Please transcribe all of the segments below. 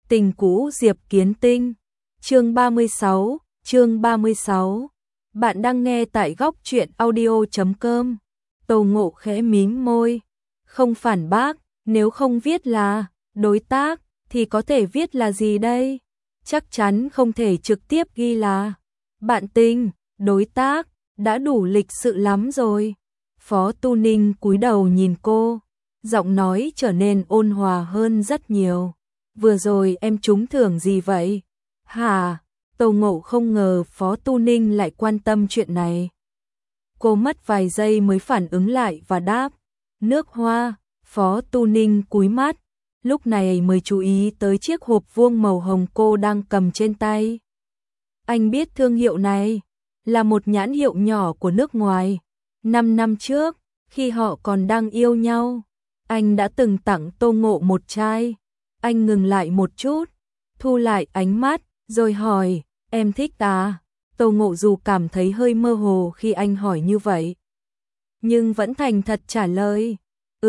Tình cũ Diệp Kiến Tinh. Chương 36. Bạn đang nghe tại góc truyện audio.com. Tô Ngộ khẽ mím môi, không phản bác, nếu không viết là đối tác thì có thể viết là gì đây? Chắc chắn không thể trực tiếp ghi là bạn tình, đối tác, đã đủ lịch sự lắm rồi. Phó Tu Ninh cúi đầu nhìn cô, giọng nói trở nên ôn hòa hơn rất nhiều. Vừa rồi em trúng thưởng gì vậy? Hả? Tô Ngộ không ngờ Phó Tu Ninh lại quan tâm chuyện này. Cô mất vài giây mới phản ứng lại và đáp, nước hoa. Phó Tu Ninh cúi mắt, lúc này mới chú ý tới chiếc hộp vuông màu hồng cô đang cầm trên tay. Anh biết thương hiệu này, là một nhãn hiệu nhỏ của nước ngoài. 5 năm trước, khi họ còn đang yêu nhau, anh đã từng tặng Tô Ngộ một chai. Anh ngừng lại một chút, thu lại ánh mắt, rồi hỏi, em thích à? Tô Ngộ dù cảm thấy hơi mơ hồ khi anh hỏi như vậy, nhưng vẫn thành thật trả lời,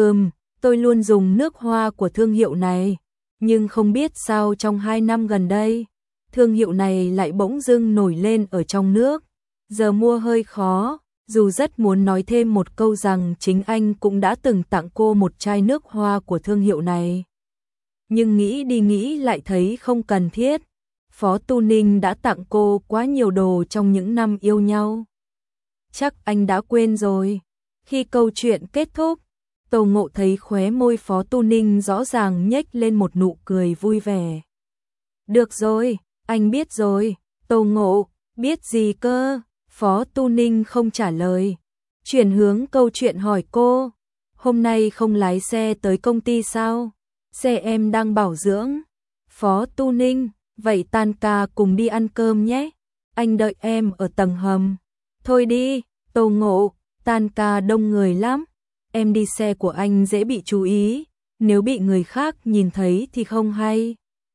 tôi luôn dùng nước hoa của thương hiệu này, nhưng không biết sao trong 2 năm gần đây, thương hiệu này lại bỗng dưng nổi lên ở trong nước, giờ mua hơi khó, dù rất muốn nói thêm một câu rằng chính anh cũng đã từng tặng cô một chai nước hoa của thương hiệu này. Nhưng nghĩ đi nghĩ lại thấy không cần thiết. Phó Tu Ninh đã tặng cô quá nhiều đồ trong những năm yêu nhau. Chắc anh đã quên rồi. Khi câu chuyện kết thúc, Tô Ngộ thấy khóe môi Phó Tu Ninh rõ ràng nhếch lên một nụ cười vui vẻ. Được rồi, anh biết rồi. Tô Ngộ, biết gì cơ? Phó Tu Ninh không trả lời. Chuyển hướng câu chuyện hỏi cô, hôm nay không lái xe tới công ty sao? Xe em đang bảo dưỡng. Phó Tu Ninh, vậy tan ca cùng đi ăn cơm nhé. Anh đợi em ở tầng hầm. Thôi đi, Tô Ngộ, tan ca đông người lắm. Em đi xe của anh dễ bị chú ý, nếu bị người khác nhìn thấy thì không hay.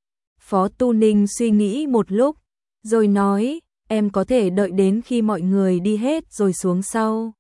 Phó Tu Ninh suy nghĩ một lúc, rồi nói, em có thể đợi đến khi mọi người đi hết rồi xuống sau.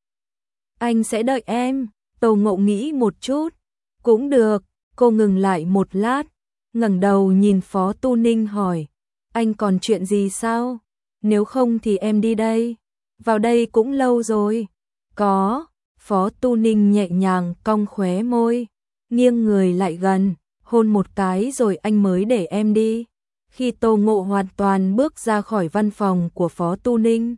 Anh sẽ đợi em. Tô Ngộ nghĩ một chút, cũng được. Cô ngừng lại một lát, ngẩng đầu nhìn Phó Tu Ninh hỏi, anh còn chuyện gì sao? Nếu không thì em đi đây. Vào đây cũng lâu rồi. Có. Phó Tu Ninh nhẹ nhàng cong khóe môi, nghiêng người lại gần, hôn một cái rồi anh mới để em đi. Khi Tô Ngộ hoàn toàn bước ra khỏi văn phòng của Phó Tu Ninh,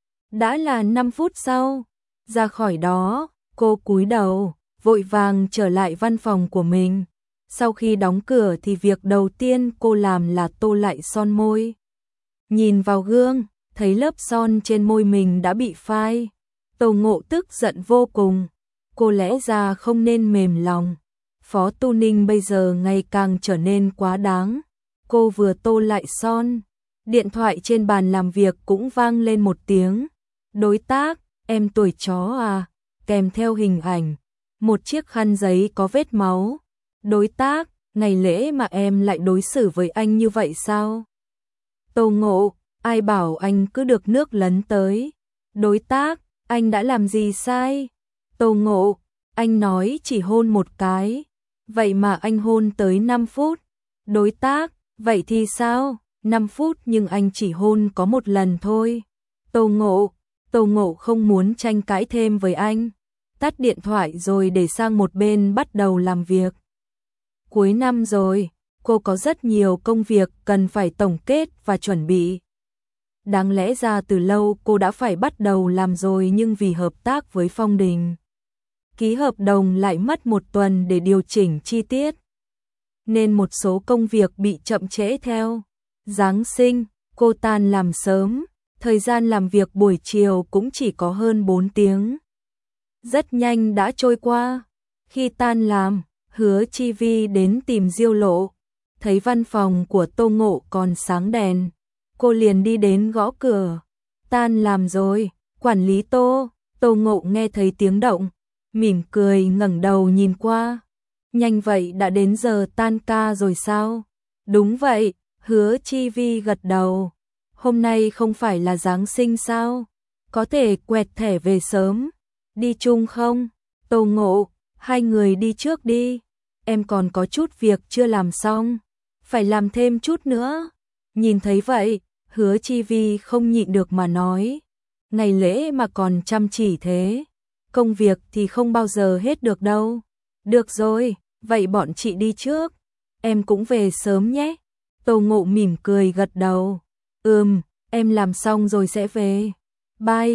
đã là 5 phút sau. Ra khỏi đó, cô cúi đầu, vội vàng trở lại văn phòng của mình. Sau khi đóng cửa thì việc đầu tiên cô làm là tô lại son môi. Nhìn vào gương, thấy lớp son trên môi mình đã bị phai. Tô Ngộ tức giận vô cùng. Cô lẽ ra không nên mềm lòng. Phó Tu Ninh bây giờ ngày càng trở nên quá đáng. Cô vừa tô lại son, điện thoại trên bàn làm việc cũng vang lên một tiếng. Đối tác, em tuổi chó à? Kèm theo hình ảnh một chiếc khăn giấy có vết máu. Đối tác, ngày lễ mà em lại đối xử với anh như vậy sao? Tô Ngộ, ai bảo anh cứ được nước lấn tới? Đối tác, anh đã làm gì sai? Tô Ngộ, anh nói chỉ hôn một cái, vậy mà anh hôn tới 5 phút. Đối tác, vậy thì sao? 5 phút nhưng anh chỉ hôn có một lần thôi. Tô Ngộ không muốn tranh cãi thêm với anh. Tắt điện thoại rồi để sang một bên bắt đầu làm việc. Cuối năm rồi, cô có rất nhiều công việc cần phải tổng kết và chuẩn bị. Đáng lẽ ra từ lâu cô đã phải bắt đầu làm rồi, nhưng vì hợp tác với Phong Đình, ký hợp đồng lại mất 1 tuần để điều chỉnh chi tiết, nên một số công việc bị chậm trễ theo. Giáng sinh, cô tan làm sớm, thời gian làm việc buổi chiều cũng chỉ có hơn 4 tiếng. Rất nhanh đã trôi qua. Khi tan làm, Hứa Chi Vi đến tìm Diêu Lộ, thấy văn phòng của Tô Ngộ còn sáng đèn, cô liền đi đến gõ cửa. Tan làm rồi, quản lý Tô. Tô Ngộ nghe thấy tiếng động, mỉm cười ngẩng đầu nhìn qua. Nhanh vậy đã đến giờ tan ca rồi sao? Đúng vậy, Hứa Chi Vi gật đầu. Hôm nay không phải là Giáng sinh sao? Có thể quẹt thẻ về sớm. Đi chung không? Tô Ngộ, hai người đi trước đi. Em còn có chút việc chưa làm xong. phải làm thêm chút nữa. Nhìn thấy vậy, Hứa Chi Vi không nhịn được mà nói, ngày lễ mà còn chăm chỉ thế, công việc thì không bao giờ hết được đâu. Được rồi, vậy bọn chị đi trước, em cũng về sớm nhé. Tô Ngộ mỉm cười gật đầu, em làm xong rồi sẽ về. Bye,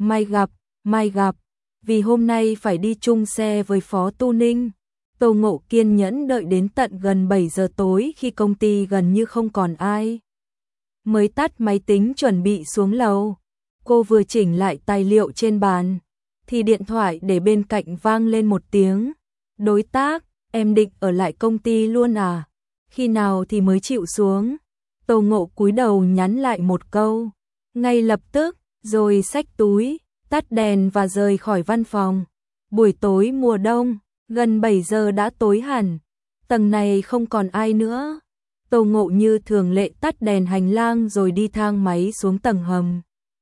mai gặp, vì hôm nay phải đi chung xe với Phó Tu Ninh. Tô Ngộ kiên nhẫn đợi đến tận gần 7 giờ tối khi công ty gần như không còn ai, mới tắt máy tính chuẩn bị xuống lầu. Cô vừa chỉnh lại tài liệu trên bàn, thì điện thoại để bên cạnh vang lên một tiếng. Đối tác, em định ở lại công ty luôn à? Khi nào thì mới chịu xuống? Tô Ngộ cúi đầu nhắn lại một câu, ngay lập tức, rồi xách túi, tắt đèn và rời khỏi văn phòng. Buổi tối mùa đông, gần 7 giờ đã tối hẳn, tầng này không còn ai nữa. Tô Ngộ như thường lệ tắt đèn hành lang rồi đi thang máy xuống tầng hầm.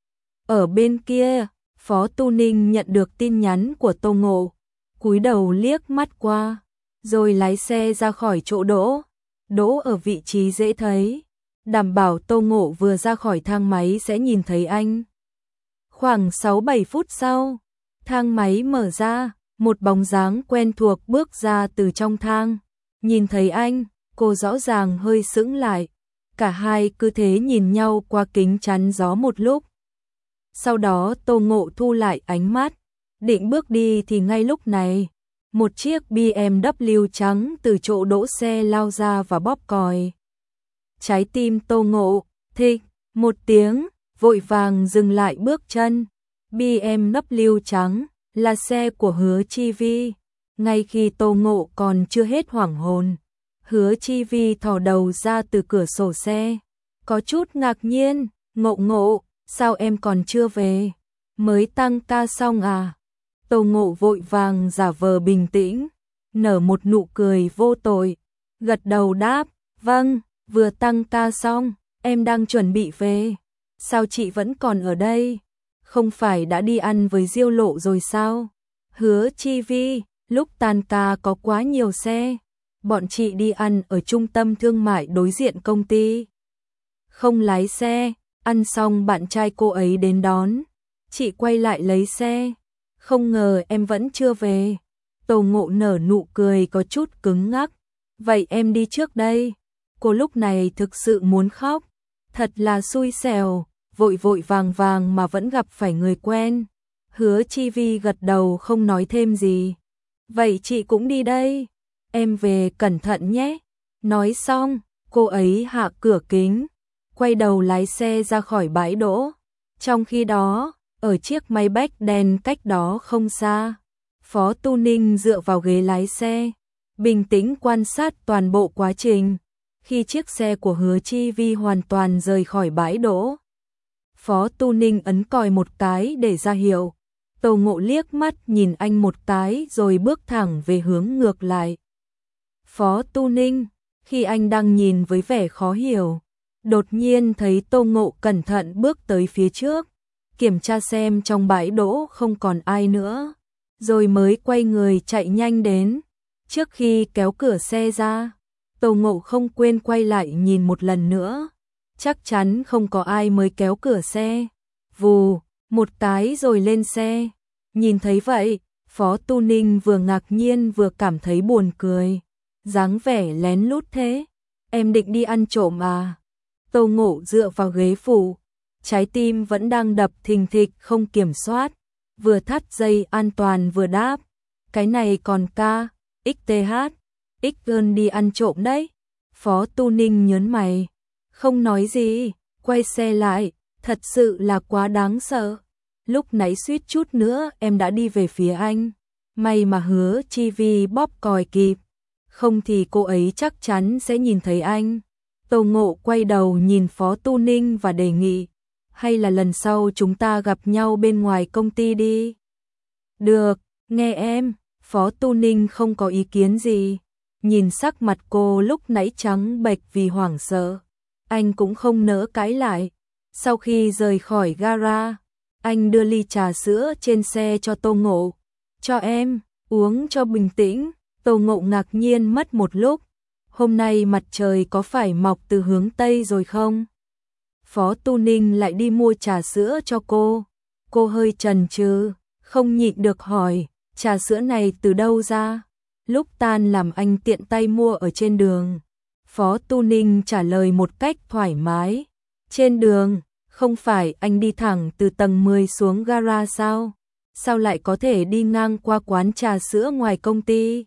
Ở bên kia, Phó Tu Ninh nhận được tin nhắn của Tô Ngộ, cúi đầu liếc mắt qua, rồi lái xe ra khỏi chỗ đỗ ở vị trí dễ thấy, đảm bảo Tô Ngộ vừa ra khỏi thang máy sẽ nhìn thấy anh. Khoảng 6-7 phút sau, thang máy mở ra, một bóng dáng quen thuộc bước ra từ trong thang. Nhìn thấy anh, cô rõ ràng hơi sững lại, cả hai cứ thế nhìn nhau qua kính chắn gió một lúc. Sau đó Tô Ngộ thu lại ánh mắt, định bước đi thì ngay lúc này, một chiếc BMW trắng từ chỗ đỗ xe lao ra và bóp còi. Trái tim Tô Ngộ thịch một tiếng, vội vàng dừng lại bước chân. BMW trắng là xe của Hứa Chi Vi. Ngay khi Tô Ngộ còn chưa hết hoảng hồn, Hứa Chi Vi thò đầu ra từ cửa sổ xe, có chút ngạc nhiên, Ngộ, sao em còn chưa về? Mới tăng ca xong à? Tô Ngộ vội vàng giả vờ bình tĩnh, nở một nụ cười vô tội, gật đầu đáp, vâng, vừa tăng ca xong, em đang chuẩn bị về. Sao chị vẫn còn ở đây? Không phải đã đi ăn với Diêu Lộ rồi sao? Hứa Chi Vi, lúc tan ca có quá nhiều xe, bọn chị đi ăn ở trung tâm thương mại đối diện công ty. Không lái xe, ăn xong bạn trai cô ấy đến đón, chị quay lại lấy xe, không ngờ em vẫn chưa về. Tô Ngộ nở nụ cười có chút cứng ngắc, vậy em đi trước đây. Cô lúc này thực sự muốn khóc, thật là xui xẻo, vội vội vàng mà vẫn gặp phải người quen. Hứa Chi Vi gật đầu không nói thêm gì. Vậy chị cũng đi đây, em về cẩn thận nhé. Nói xong, cô ấy hạ cửa kính, quay đầu lái xe ra khỏi bãi đỗ. Trong khi đó, ở chiếc Maybach đen cách đó không xa, Phó Tu Ninh dựa vào ghế lái xe, bình tĩnh quan sát toàn bộ quá trình. Khi chiếc xe của Hứa Chi Vi hoàn toàn rời khỏi bãi đỗ, Phó Tu Ninh ấn còi một cái để ra hiệu. Tô Ngộ liếc mắt nhìn anh một cái rồi bước thẳng về hướng ngược lại. Phó Tu Ninh, khi anh đang nhìn với vẻ khó hiểu, đột nhiên thấy Tô Ngộ cẩn thận bước tới phía trước, kiểm tra xem trong bãi đỗ không còn ai nữa, rồi mới quay người chạy nhanh đến. Trước khi kéo cửa xe ra, Tô Ngộ không quên quay lại nhìn một lần nữa, chắc chắn không có ai mới kéo cửa xe. Vù, một cái rồi lên xe. Nhìn thấy vậy, Phó Tu Ninh vừa ngạc nhiên vừa cảm thấy buồn cười. Dáng vẻ lén lút thế, em định đi ăn trộm à? Tô Ngộ dựa vào ghế phụ, trái tim vẫn đang đập thình thịch không kiểm soát, vừa thắt dây an toàn vừa đáp, cái này còn XTH, X đi ăn trộm đấy. Phó Tu Ninh nhớn mày, không nói gì, quay xe lại, thật sự là quá đáng sợ. Lúc nãy suýt chút nữa em đã đi về phía anh, may mà Hứa Chi Vi bóp còi kịp, không thì cô ấy chắc chắn sẽ nhìn thấy anh. Tô Ngộ quay đầu nhìn Phó Tu Ninh và đề nghị, hay là lần sau chúng ta gặp nhau bên ngoài công ty đi. Được, nghe em. Phó Tu Ninh không có ý kiến gì, nhìn sắc mặt cô lúc nãy trắng bệch vì hoảng sợ, anh cũng không nỡ cãi lại. Sau khi rời khỏi gara, anh đưa ly trà sữa trên xe cho Tô Ngộ, cho em, uống cho bình tĩnh. Tô Ngộ ngạc nhiên mất một lúc, hôm nay mặt trời có phải mọc từ hướng Tây rồi không? Phó Tu Ninh lại đi mua trà sữa cho cô. Cô hơi chần chừ, không nhịn được hỏi, trà sữa này từ đâu ra? Lúc tan làm anh tiện tay mua ở trên đường. Phó Tu Ninh trả lời một cách thoải mái. Trên đường, không phải anh đi thẳng từ tầng 10 xuống gara sao? Sao lại có thể đi ngang qua quán trà sữa ngoài công ty?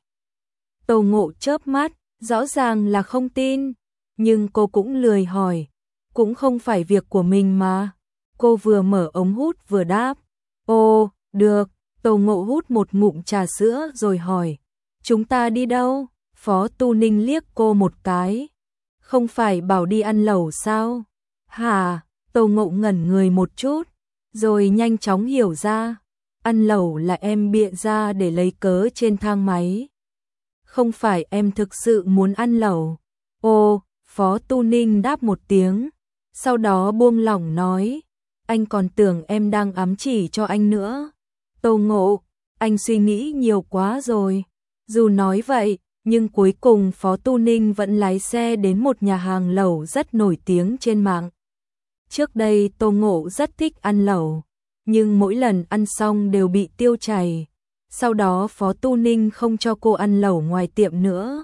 Tô Ngộ chớp mắt, rõ ràng là không tin, nhưng cô cũng lười hỏi, cũng không phải việc của mình mà. Cô vừa mở ống hút vừa đáp, ồ, được. Tô Ngộ hút một ngụm trà sữa rồi hỏi, chúng ta đi đâu? Phó Tu Ninh liếc cô một cái, không phải bảo đi ăn lẩu sao? Hả? Tô Ngộ ngẩn người một chút, rồi nhanh chóng hiểu ra, ăn lẩu là em bịa ra để lấy cớ trên thang máy. Không phải em thực sự muốn ăn lẩu. Ồ, Phó Tu Ninh đáp một tiếng, sau đó buông lỏng nói, anh còn tưởng em đang ám chỉ cho anh nữa. Tô Ngộ, anh suy nghĩ nhiều quá rồi. Dù nói vậy, nhưng cuối cùng Phó Tu Ninh vẫn lái xe đến một nhà hàng lẩu rất nổi tiếng trên mạng. Trước đây Tô Ngộ rất thích ăn lẩu, nhưng mỗi lần ăn xong đều bị tiêu chảy. Sau đó Phó Tu Ninh không cho cô ăn lẩu ngoài tiệm nữa,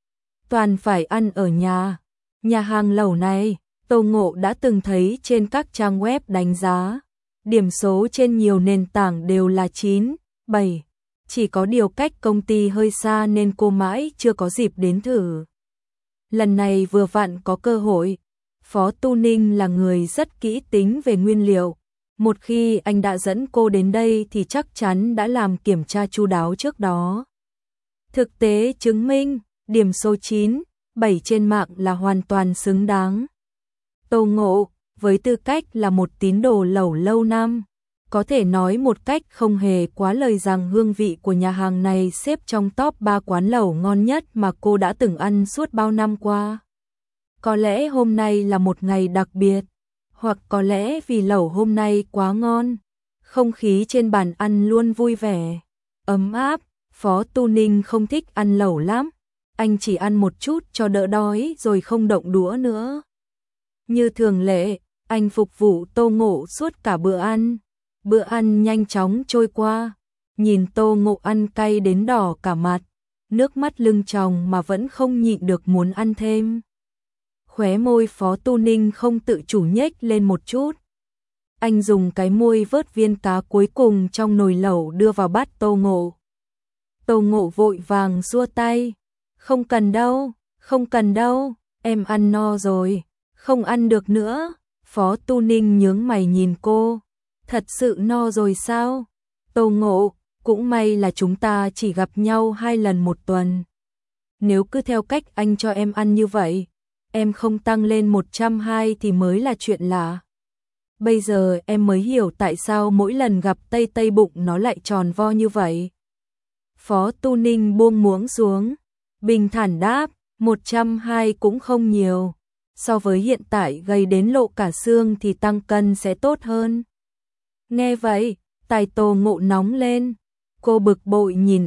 toàn phải ăn ở nhà. Nhà hàng lẩu này, Tô Ngộ đã từng thấy trên các trang web đánh giá. Điểm số trên nhiều nền tảng đều là 9, 7. Chỉ có điều cách công ty hơi xa nên cô mãi chưa có dịp đến thử. Lần này vừa vặn có cơ hội. Phó Tu Ninh là người rất kỹ tính về nguyên liệu. Một khi anh đã dẫn cô đến đây thì chắc chắn đã làm kiểm tra chu đáo trước đó. Thực tế chứng minh, điểm số 9, 7 trên mạng là hoàn toàn xứng đáng. Tô Ngộ, với tư cách là một tín đồ lẩu lâu năm, có thể nói một cách không hề quá lời rằng hương vị của nhà hàng này xếp trong top 3 quán lẩu ngon nhất mà cô đã từng ăn suốt bao năm qua. Có lẽ hôm nay là một ngày đặc biệt, hoặc có lẽ vì lẩu hôm nay quá ngon, không khí trên bàn ăn luôn vui vẻ, ấm áp. Phó Tu Ninh không thích ăn lẩu lắm, anh chỉ ăn một chút cho đỡ đói rồi không động đũa nữa. Như thường lệ, anh phục vụ Tô Ngộ suốt cả bữa ăn. Bữa ăn nhanh chóng trôi qua, nhìn Tô Ngộ ăn cay đến đỏ cả mặt, nước mắt lưng tròng mà vẫn không nhịn được muốn ăn thêm. Khóe môi Phó Tu Ninh không tự chủ nhếch lên một chút. Anh dùng cái môi vớt viên cá cuối cùng trong nồi lẩu đưa vào bát Tô Ngộ. Tô Ngộ vội vàng xua tay, không cần đâu, không cần đâu, em ăn no rồi, không ăn được nữa. Phó Tu Ninh nhướng mày nhìn cô, thật sự no rồi sao? Tô Ngộ, cũng may là chúng ta chỉ gặp nhau 2 lần một tuần. Nếu cứ theo cách anh cho em ăn như vậy, em không tăng lên 120 thì mới là chuyện lạ. Bây giờ em mới hiểu tại sao mỗi lần gặp Tây Tây bụng nó lại tròn vo như vậy. Phó Tu Ninh buông muỗng xuống, bình thản đáp, 120 cũng không nhiều. So với hiện tại gầy đến lộ cả xương thì tăng cân sẽ tốt hơn. Nghe vậy, tai Tô Ngộ nóng lên. Cô bực bội nhìn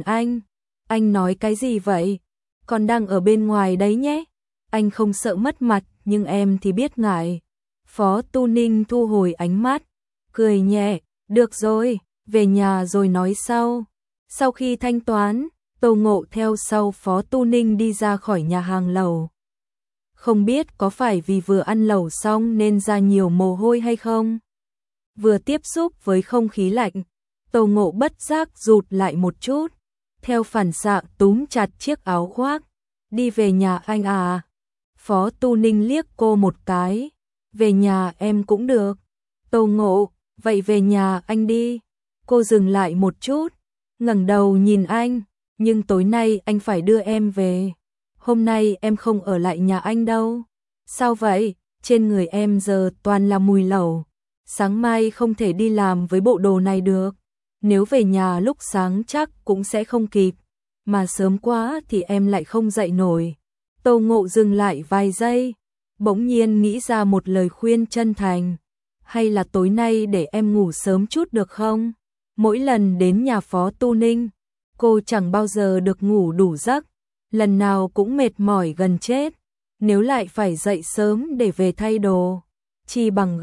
anh nói cái gì vậy? Còn đang ở bên ngoài đấy nhé. Anh không sợ mất mặt, nhưng em thì biết ngại. Phó Tu Ninh thu hồi ánh mắt, cười nhẹ, được rồi, về nhà rồi nói sau. Sau khi thanh toán, Tô Ngộ theo sau Phó Tu Ninh đi ra khỏi nhà hàng lẩu. Không biết có phải vì vừa ăn lẩu xong nên ra nhiều mồ hôi hay không? Vừa tiếp xúc với không khí lạnh, Tô Ngộ bất giác rụt lại một chút, theo phản xạ túm chặt chiếc áo khoác. Đi về nhà anh à? Phó Tu Ninh liếc cô một cái, về nhà em cũng được. Tô Ngộ, vậy về nhà anh đi. Cô dừng lại một chút, ngẩng đầu nhìn anh, nhưng tối nay anh phải đưa em về. Hôm nay em không ở lại nhà anh đâu. Sao vậy? Trên người em giờ toàn là mùi lẩu. Sáng mai không thể đi làm với bộ đồ này được. Nếu về nhà lúc sáng chắc cũng sẽ không kịp. Mà sớm quá thì em lại không dậy nổi. Tô Ngộ dừng lại vài giây, bỗng nhiên nghĩ ra một lời khuyên chân thành. Hay là tối nay để em ngủ sớm chút được không? Mỗi lần đến nhà Phó Tu Ninh, cô chẳng bao giờ được ngủ đủ giấc. lần nào cũng mệt mỏi gần chết, nếu lại phải dậy sớm để về thay đồ, chi bằng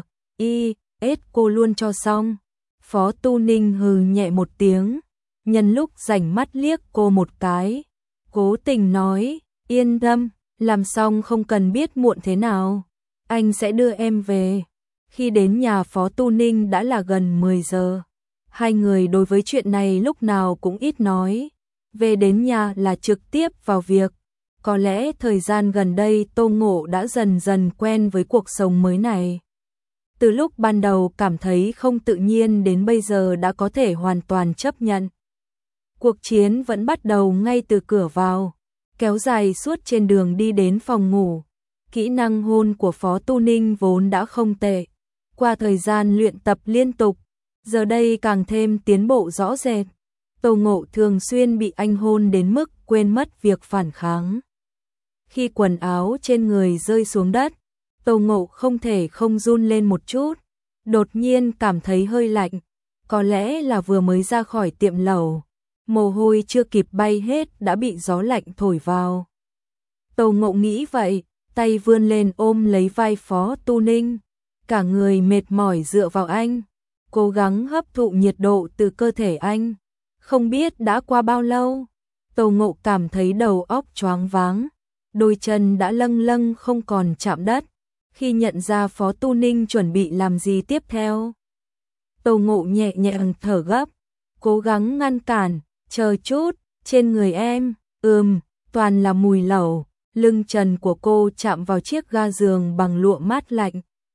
G.I.S cô luôn cho xong. Phó Tu Ninh hừ nhẹ một tiếng, nhân lúc rảnh mắt liếc cô một cái, cố tình nói, yên tâm, làm xong không cần biết muộn thế nào, anh sẽ đưa em về. Khi đến nhà Phó Tu Ninh đã là gần 10 giờ. Hai người đối với chuyện này lúc nào cũng ít nói, về đến nhà là trực tiếp vào việc. Có lẽ thời gian gần đây Tô Ngộ đã dần dần quen với cuộc sống mới này. Từ lúc ban đầu cảm thấy không tự nhiên đến bây giờ đã có thể hoàn toàn chấp nhận. Cuộc chiến vẫn bắt đầu ngay từ cửa vào, kéo dài suốt trên đường đi đến phòng ngủ. Kỹ năng hôn của Phó Tu Ninh vốn đã không tệ, qua thời gian luyện tập liên tục, giờ đây càng thêm tiến bộ rõ rệt. Tô Ngộ thường xuyên bị anh hôn đến mức quên mất việc phản kháng. Khi quần áo trên người rơi xuống đất, Tô Ngộ không thể không run lên một chút, đột nhiên cảm thấy hơi lạnh, có lẽ là vừa mới ra khỏi tiệm lẩu, mồ hôi chưa kịp bay hết đã bị gió lạnh thổi vào. Tô Ngộ nghĩ vậy, tay vươn lên ôm lấy vai Phó Tu Ninh, cả người mệt mỏi dựa vào anh, cố gắng hấp thụ nhiệt độ từ cơ thể anh. Không biết đã qua bao lâu, Tô Ngộ cảm thấy đầu óc choáng váng, đôi chân đã lâng lâng không còn chạm đất. Khi nhận ra Phó Tu Ninh chuẩn bị làm gì tiếp theo, Tô Ngộ nhẹ nhàng thở gấp, cố gắng ngăn cản, chờ chút, trên người em, toàn là mùi lẩu, lưng trần của cô chạm vào chiếc ga giường bằng lụa mát lạnh.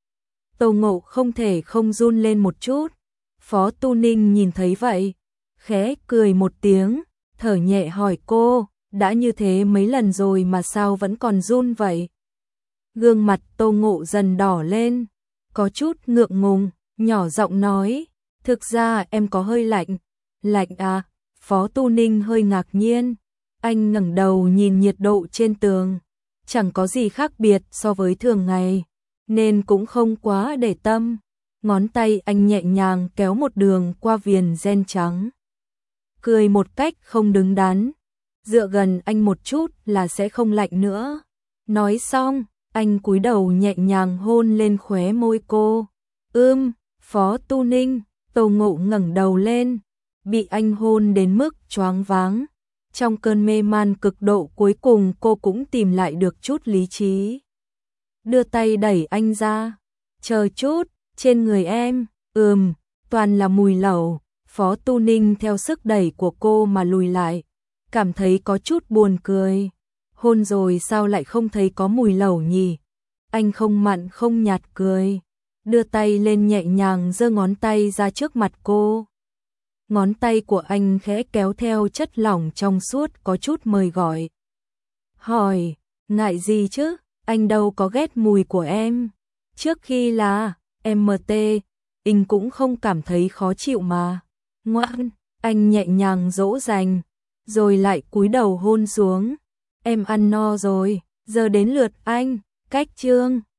Tô Ngộ không thể không run lên một chút, Phó Tu Ninh nhìn thấy vậy, khẽ cười một tiếng, thở nhẹ hỏi cô, đã như thế mấy lần rồi mà sao vẫn còn run vậy? Gương mặt Tô Ngộ dần đỏ lên, có chút ngượng ngùng, nhỏ giọng nói, thực ra em có hơi lạnh. Lạnh à? Phó Tu Ninh hơi ngạc nhiên, anh ngẩng đầu nhìn nhiệt độ trên tường, chẳng có gì khác biệt so với thường ngày, nên cũng không quá để tâm. Ngón tay anh nhẹ nhàng kéo một đường qua viền ren trắng, cười một cách không đứng đắn, dựa gần anh một chút là sẽ không lạnh nữa. Nói xong, anh cúi đầu nhẹ nhàng hôn lên khóe môi cô. Phó Tu Ninh. Tô Ngộ ngẩng đầu lên, bị anh hôn đến mức choáng váng. Trong cơn mê man cực độ cuối cùng cô cũng tìm lại được chút lý trí. Đưa tay đẩy anh ra. Chờ chút, trên người em, toàn là mùi lẩu. Phó Tu Ninh theo sức đẩy của cô mà lùi lại, cảm thấy có chút buồn cười. Hôn rồi sao lại không thấy có mùi lẩu nhỉ? Anh không mặn không nhạt cười, đưa tay lên nhẹ nhàng giơ ngón tay ra trước mặt cô. Ngón tay của anh khẽ kéo theo chất lỏng trong suốt có chút mời gọi. Hỏi, ngại gì chứ, anh đâu có ghét mùi của em. Trước khi là MT, anh cũng không cảm thấy khó chịu mà. Ngoan, anh nhẹ nhàng dỗ dành, rồi lại cúi đầu hôn xuống. Em ăn no rồi, giờ đến lượt anh. Cách chương